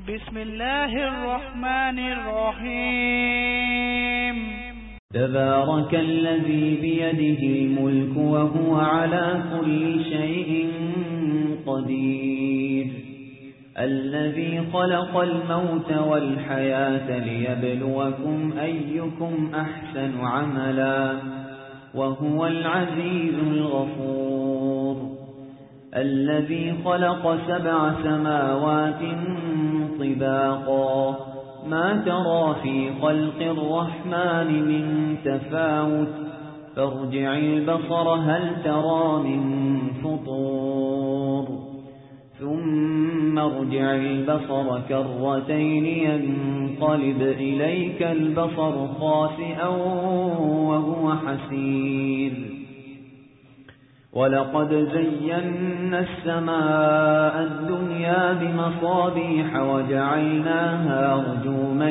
بسم الله الرحمن الرحيم تبارك الذي بيده الملك وهو على كل شيء قدير الذي خلق الموت والحياة ليبلوكم أيكم أحسن عملا وهو العزيز الغفور الذي خلق 7 سماوات طباقا ما ترى في خلق الرحمن من تفاوت فارجع البصر هل ترى من فطور ثم ارجع البصر كرتين ينقلب إليك البصر خاسئا وهو حسير ولقد زينا السماء الدنيا بمصابيح وجعلناها رجوما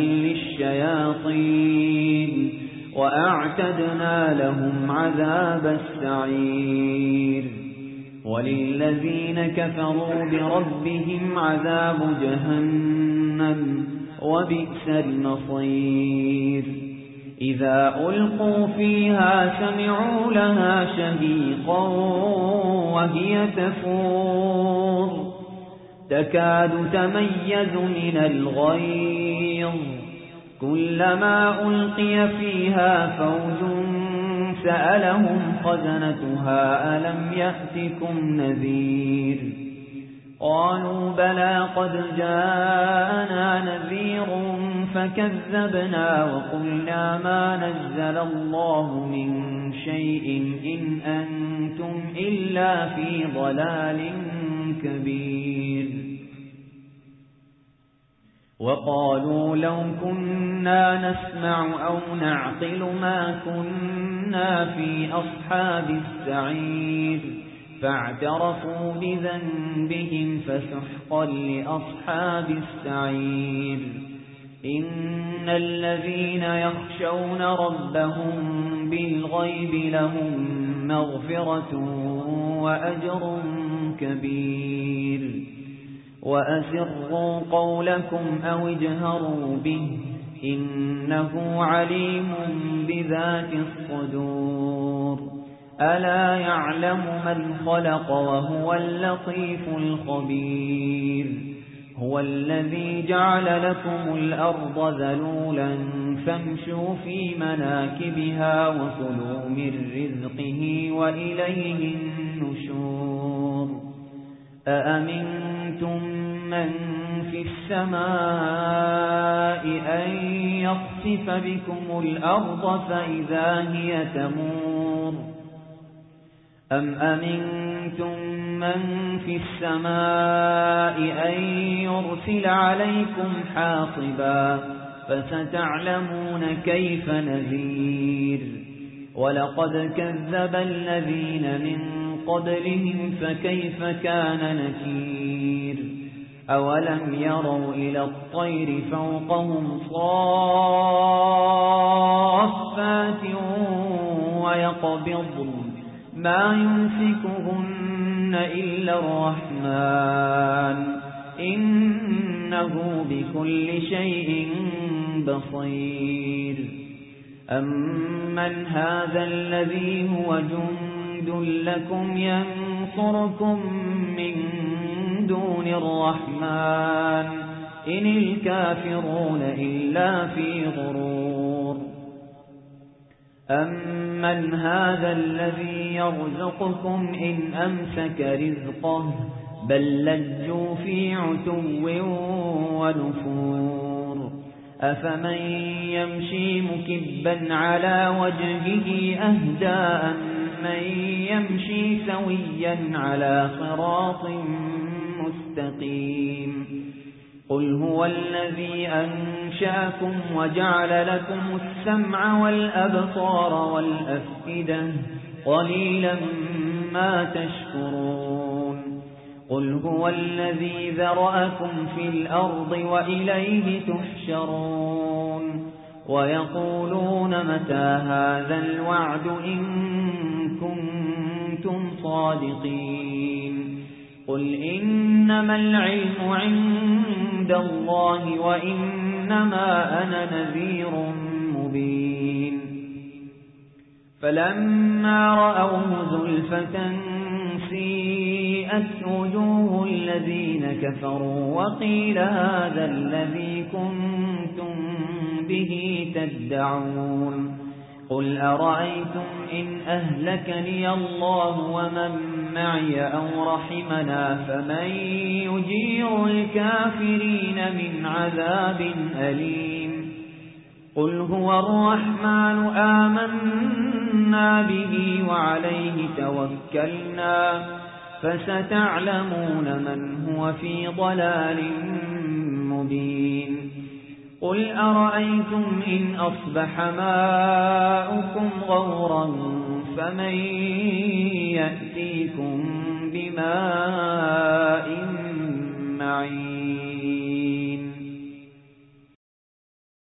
للشياطين وأعتدنا لهم عذاب السعير وللذين كفروا بربهم عذاب جهنم وبئس المصير إذا ألقوا فيها سمعوا لها شهيقا وهي تفور تكاد تميز من الغيظ كلما ألقي فيها فوج سألهم خزنتها ألم يأتكم نذير قالوا بلى قد جاءنا نذير فكذبنا وقلنا ما نزل الله من شيء إن أنتم إلا في ضلال كبير وقالوا لو كنا نسمع أو نعقل ما كنا في أصحاب السعير فاعترفوا بذنبهم فسحقا لأصحاب السعير إن الذين يخشون ربهم بالغيب لهم مغفرة وأجر كبير وأسروا قولكم أو اجهروا به إنه عليم بذات الصدور ألا يعلم من خلق وهو اللطيف الخبير هو الذي جعل لكم الأرض ذلولا فامشوا في مناكبها وكلوا من رزقه وإليه النشور أأمنتم من في السماء أن يخسف بكم الأرض فإذا هي تمور أم أمنتم من في السماء أن يرسل عليكم حاصبا فستعلمون كيف نذير ولقد كذب الذين من قبلهم فكيف كان نكير أولم يروا إلى الطير فوقهم صافات ويقبضن ما يمسكهن إلا الرحمن إنه بكل شيء بصير أمن هذا الذي هو جند لكم ينصركم من دون الرحمن إن الكافرون إلا في غرور أمن هذا الذي يرزقكم إن أمسك رزقه بل لجوا في عتو ونفور أفمن يمشي مكبا على وجهه أهدى من يمشي سويا على صراط مستقيم قل هو الذي أنشأكم وجعل لكم السمع والأبصار والأفئدة قليلا ما تشكرون قل هو الذي ذرأكم في الأرض وإليه تحشرون ويقولون متى هذا الوعد إن كنتم صادقين قل إنما العلم عند عند الله وإنما أنا نذير مبين فلما رأوه زلفة سيئت وجوه الذين كفروا وقيل هذا الذي كنتم به تدعون قل أرأيتم إن أهلكني الله ومن معي أو رحمنا فمن يجير الكافرين من عذاب أليم قل هو الرحمن آمنا به وعليه توكلنا فستعلمون من هو في ضلال مبين قل أرأيتم إن أصبح ماؤكم غورا فمن يأتيكم بماء